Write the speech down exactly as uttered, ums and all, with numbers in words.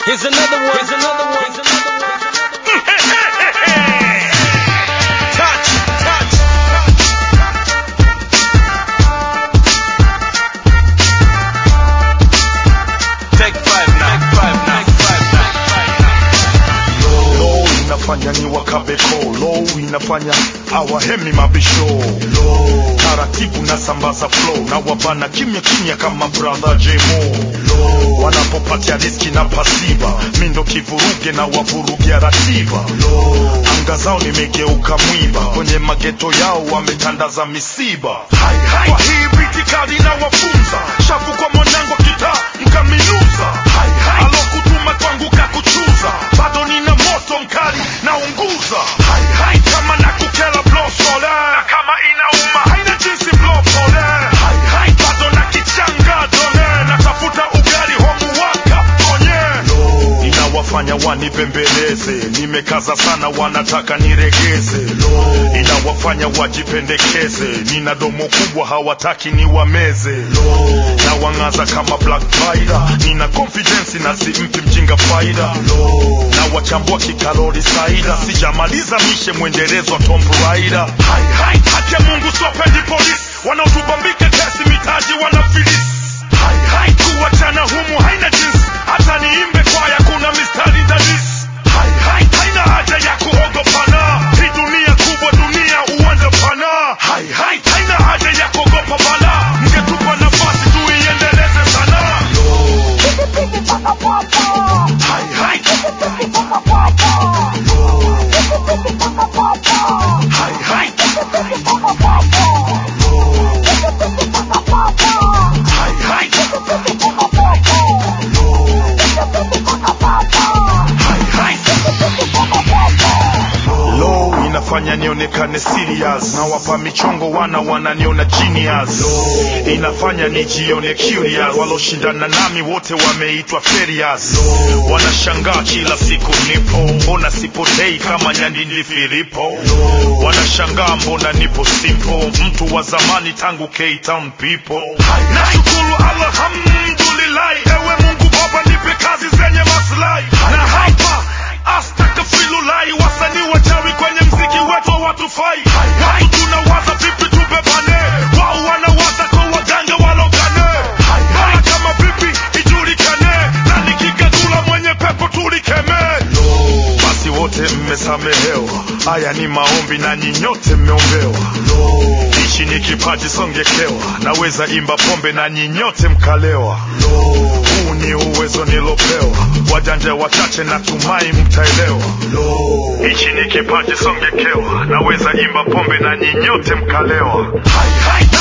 Here's another one. Here's another one. Here's another one. Touch, touch. Take five now. Five now. Five now. Low inafanya ni wakabeko. Low inafanya awahemi mabisho. Low taratibu na sambaza flow na wabana kimya kimya kama brother J-Mo. Low wanapopatia riski na pasiba, mindo kivuruge na wavurugia ratiba. Low anga zao nimegeuka mwiba, kwenye mageto yao wametandaza misiba. Hai hai kwa hii biti kali na wafunza, shafu kwa mwanangu kita mkaminuza. Hai hai alokutuma kwangu kakuchuza, bado nina moto mkali na unguza. Hai hai kama nakukela blow sole, na kama inauma haina jinsi blow pole. Hai hai bado na kichanga done, natafuta ugali homu waka onye. Low inawafanya wanipembeleze, nimekaza sana wanataka niregeze. Low inawafanya wajipendekeze, nina domo kubwa hawataki niwameze. Low na wangaza kama Black Spider, nina confidence na simpi mjinga faida. Low na wachambua kikalori saida, sijamaliza mishe mwendelezo Tomb Raider. Hai hai haki ya Mungu siwapendi polisi, wanaotubambika kesi mitaji wanafilisi. Hai hai kuwachana humu haina jinsi, hata niimbe kwaya kuna mistari dadisi. Hai hai haina haja ya kuogopana, hii dunia kubwa dunia uwanja pana. Hai hai haina haja ya kuogopa bala, mngetupa nafasi tuiendeleze sana. Hai hai Hai hai Hai hai Hai hai Low inafanya nionekane serious, na wapa michongo wana wananiona genius. Low inafanya nijione curious, waloshindana nami wote wameitwa failures. Low wanashangaa kila siku nipo, mbona sipotei kama Nyandindi Filipo. Low wanashangaa mbona nipo simple, mtu wa zamani tangu K-Town people. Nashukuru alhamdulillah, ewe Mungu Baba nipe kazi zenye maslahi. Na hapa astaghfirullah, wasanii wachawi kwenye mziki wetu watufai. Watu tunawaza vipi tubebane, wao wanawaza kwa waganga walogane. Bora kama vipi ijulikane, na nikikagula mwenye pepo tulikeme. Basi wote mmesamehewa, haya ni maombi na nyinyote mmeombewa. Ichi ni kipaji songekewa, naweza imba pombe na nyinyote mkalewa. Huu ni uwezo nilopewa, wajanja wachache natumai mtaelewa. Ichi ni kipaji songekewa, naweza imba pombe na nyinyote mkalewa. Hai hai